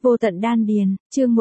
Vô tận đan điền, chương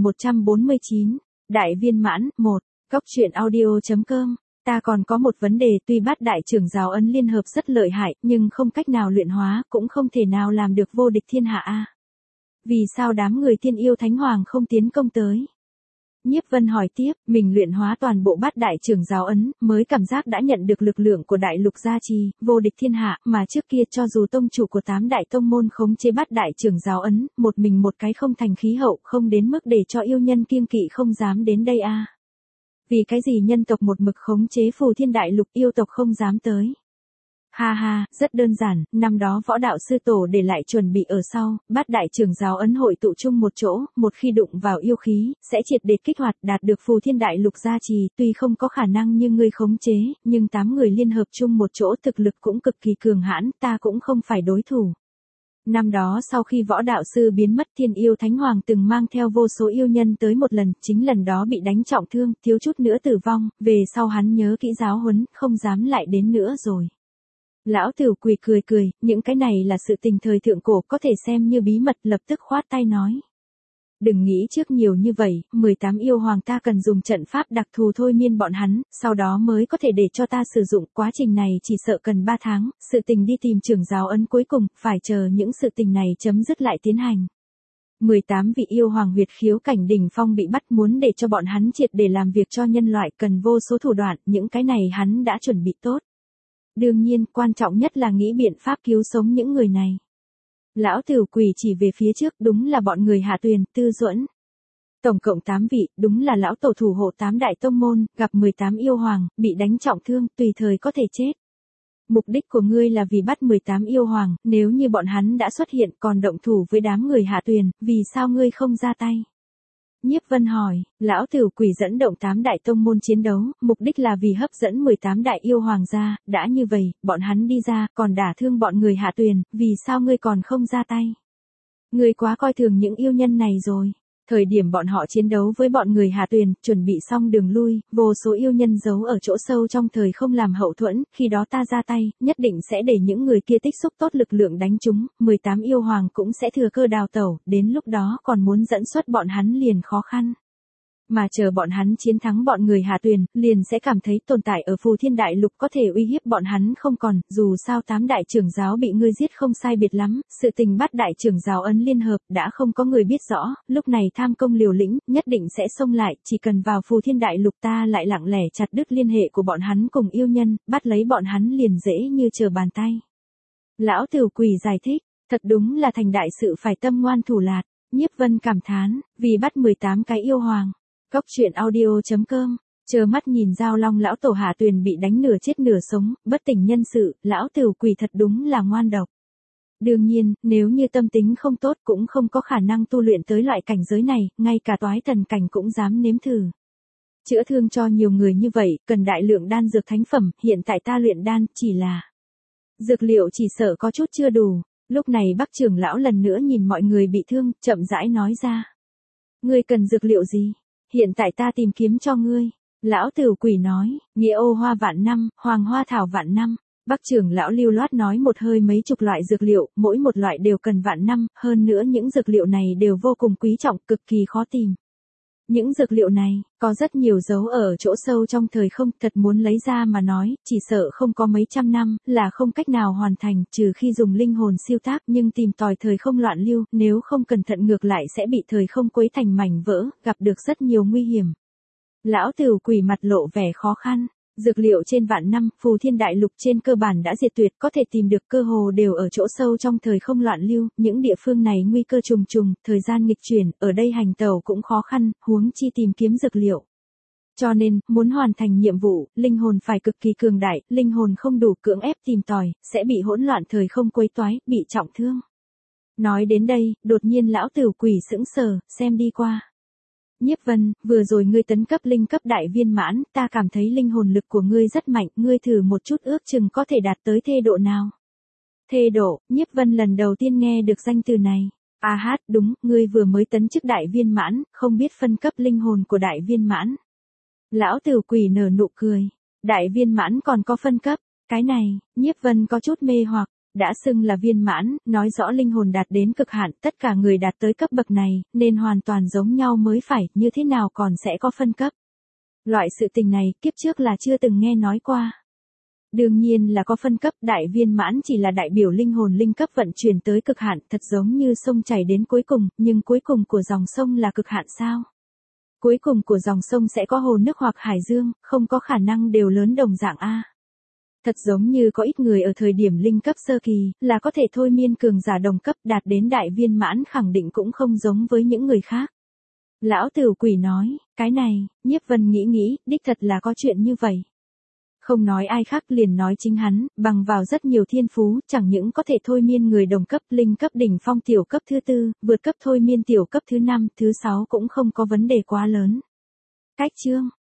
1149, Đại viên mãn, 1, Cóc truyện audio.com. Ta còn có một vấn đề, tuy bát đại trưởng giáo ấn liên hợp rất lợi hại, nhưng không cách nào luyện hóa, cũng không thể nào làm được vô địch thiên hạ a. Vì sao đám người thiên yêu thánh hoàng không tiến công tới? Nhiếp Vân hỏi tiếp, mình luyện hóa toàn bộ bát đại trưởng giáo ấn, mới cảm giác đã nhận được lực lượng của đại lục gia trì, vô địch thiên hạ, mà trước kia cho dù tông chủ của 8 đại tông môn khống chế bát đại trưởng giáo ấn, một mình một cái không thành khí hậu, không đến mức để cho yêu nhân kiêng kỵ không dám đến đây a. Vì cái gì nhân tộc một mực khống chế phù thiên đại lục, yêu tộc không dám tới? Ha ha, rất đơn giản, năm đó võ đạo sư tổ để lại chuẩn bị ở sau, bát đại trưởng giáo ấn hội tụ chung một chỗ, một khi đụng vào yêu khí, sẽ triệt để kích hoạt đạt được phù thiên đại lục gia trì, tuy không có khả năng như ngươi khống chế, nhưng 8 người liên hợp chung một chỗ thực lực cũng cực kỳ cường hãn, ta cũng không phải đối thủ. Năm đó sau khi võ đạo sư biến mất, thiên yêu thánh hoàng từng mang theo vô số yêu nhân tới một lần, chính lần đó bị đánh trọng thương, thiếu chút nữa tử vong, về sau hắn nhớ kỹ giáo huấn, không dám lại đến nữa rồi. Lão Tử Quỳ cười cười, những cái này là sự tình thời thượng cổ, có thể xem như bí mật, lập tức khoát tay nói. Đừng nghĩ trước nhiều như vậy, 18 yêu hoàng ta cần dùng trận pháp đặc thù thôi miên bọn hắn, sau đó mới có thể để cho ta sử dụng, quá trình này chỉ sợ cần 3 tháng, sự tình đi tìm trưởng giáo ấn cuối cùng, phải chờ những sự tình này chấm dứt lại tiến hành. 18 vị yêu hoàng huyệt khiếu cảnh đỉnh phong bị bắt, muốn để cho bọn hắn triệt để làm việc cho nhân loại cần vô số thủ đoạn, những cái này hắn đã chuẩn bị tốt. Đương nhiên, quan trọng nhất là nghĩ biện pháp cứu sống những người này. Lão Tử Quỳ chỉ về phía trước, đúng là bọn người Hạ Tuyền, Tư Duẫn. Tổng cộng 8 vị, đúng là lão tổ thủ hộ 8 đại tông môn, gặp 18 yêu hoàng, bị đánh trọng thương, tùy thời có thể chết. Mục đích của ngươi là vì bắt 18 yêu hoàng, nếu như bọn hắn đã xuất hiện còn động thủ với đám người Hạ Tuyền, vì sao ngươi không ra tay? Nhiếp Vân hỏi, lão Tử Quỳ dẫn động 8 đại tông môn chiến đấu, mục đích là vì hấp dẫn 18 đại yêu hoàng ra, đã như vậy, bọn hắn đi ra, còn đả thương bọn người Hạ Tuyền, vì sao ngươi còn không ra tay? Ngươi quá coi thường những yêu nhân này rồi. Thời điểm bọn họ chiến đấu với bọn người Hạ Tuyền, chuẩn bị xong đường lui, vô số yêu nhân giấu ở chỗ sâu trong thời không làm hậu thuẫn, khi đó ta ra tay, nhất định sẽ để những người kia tích xúc tốt lực lượng đánh chúng, 18 yêu hoàng cũng sẽ thừa cơ đào tẩu, đến lúc đó còn muốn dẫn xuất bọn hắn liền khó khăn. Mà chờ bọn hắn chiến thắng bọn người Hạ Tuyền, liền sẽ cảm thấy tồn tại ở phù thiên đại lục có thể uy hiếp bọn hắn không còn, dù sao 8 đại trưởng giáo bị ngươi giết không sai biệt lắm, sự tình bát đại trưởng giáo ấn liên hợp đã không có người biết rõ, lúc này tham công liều lĩnh, nhất định sẽ xông lại, chỉ cần vào phù thiên đại lục ta lại lặng lẽ chặt đứt liên hệ của bọn hắn cùng yêu nhân, bắt lấy bọn hắn liền dễ như trở bàn tay. Lão Tử Quỳ giải thích, thật đúng là thành đại sự phải tâm ngoan thủ lạt. Nhiếp Vân cảm thán, vì bắt 18 cái yêu hoàng. Cóc truyện audio.com, chờ mắt nhìn Giao Long lão tổ Hạ Tuyền bị đánh nửa chết nửa sống, bất tỉnh nhân sự, lão Tử Quỳ thật đúng là ngoan độc. Đương nhiên, nếu như tâm tính không tốt cũng không có khả năng tu luyện tới loại cảnh giới này, ngay cả toái thần cảnh cũng dám nếm thử. Chữa thương cho nhiều người như vậy, cần đại lượng đan dược thánh phẩm, hiện tại ta luyện đan, chỉ là dược liệu chỉ sợ có chút chưa đủ. Lúc này Bắc trưởng lão lần nữa nhìn mọi người bị thương, chậm rãi nói ra. Ngươi cần dược liệu gì? Hiện tại ta tìm kiếm cho ngươi. Lão Tử Quỳ nói, nghĩa ô hoa vạn năm, hoàng hoa thảo vạn năm. Bắc trưởng lão lưu loát nói một hơi mấy chục loại dược liệu, mỗi một loại đều cần vạn năm, hơn nữa những dược liệu này đều vô cùng quý trọng, cực kỳ khó tìm. Những dược liệu này, có rất nhiều dấu ở chỗ sâu trong thời không, thật muốn lấy ra mà nói, chỉ sợ không có mấy trăm năm, là không cách nào hoàn thành, trừ khi dùng linh hồn siêu tác, nhưng tìm tòi thời không loạn lưu, nếu không cẩn thận ngược lại sẽ bị thời không quấy thành mảnh vỡ, gặp được rất nhiều nguy hiểm. Lão Tử Quỳ mặt lộ vẻ khó khăn. Dược liệu trên vạn năm, phù thiên đại lục trên cơ bản đã diệt tuyệt, có thể tìm được cơ hồ đều ở chỗ sâu trong thời không loạn lưu, những địa phương này nguy cơ trùng trùng, thời gian nghịch chuyển, ở đây hành tẩu cũng khó khăn, huống chi tìm kiếm dược liệu. Cho nên, muốn hoàn thành nhiệm vụ, linh hồn phải cực kỳ cường đại, linh hồn không đủ cưỡng ép tìm tòi, sẽ bị hỗn loạn thời không quấy toái, bị trọng thương. Nói đến đây, đột nhiên lão Tử Quỳ sững sờ, xem đi qua. Nhiếp Vân, vừa rồi ngươi tấn cấp linh cấp đại viên mãn, ta cảm thấy linh hồn lực của ngươi rất mạnh, ngươi thử một chút ước chừng có thể đạt tới thê độ nào. Thê độ, Nhiếp Vân lần đầu tiên nghe được danh từ này. Đúng, ngươi vừa mới tấn chức đại viên mãn, không biết phân cấp linh hồn của đại viên mãn. Lão Tử Quỳ nở nụ cười, đại viên mãn còn có phân cấp, cái này, Nhiếp Vân có chút mê hoặc. Đã xưng là viên mãn, nói rõ linh hồn đạt đến cực hạn, tất cả người đạt tới cấp bậc này, nên hoàn toàn giống nhau mới phải, như thế nào còn sẽ có phân cấp. Loại sự tình này, kiếp trước là chưa từng nghe nói qua. Đương nhiên là có phân cấp, đại viên mãn chỉ là đại biểu linh hồn linh cấp vận chuyển tới cực hạn, thật giống như sông chảy đến cuối cùng, nhưng cuối cùng của dòng sông là cực hạn sao? Cuối cùng của dòng sông sẽ có hồ nước hoặc hải dương, không có khả năng đều lớn đồng dạng A. Thật giống như có ít người ở thời điểm linh cấp sơ kỳ, là có thể thôi miên cường giả đồng cấp đạt đến đại viên mãn khẳng định cũng không giống với những người khác. Lão Tử Quỷ nói, cái này, Nhiếp Vân nghĩ, đích thật là có chuyện như vậy. Không nói ai khác liền nói chính hắn, bằng vào rất nhiều thiên phú, chẳng những có thể thôi miên người đồng cấp, linh cấp đỉnh phong tiểu cấp thứ 4, vượt cấp thôi miên tiểu cấp thứ 5, thứ 6 cũng không có vấn đề quá lớn. Cách chương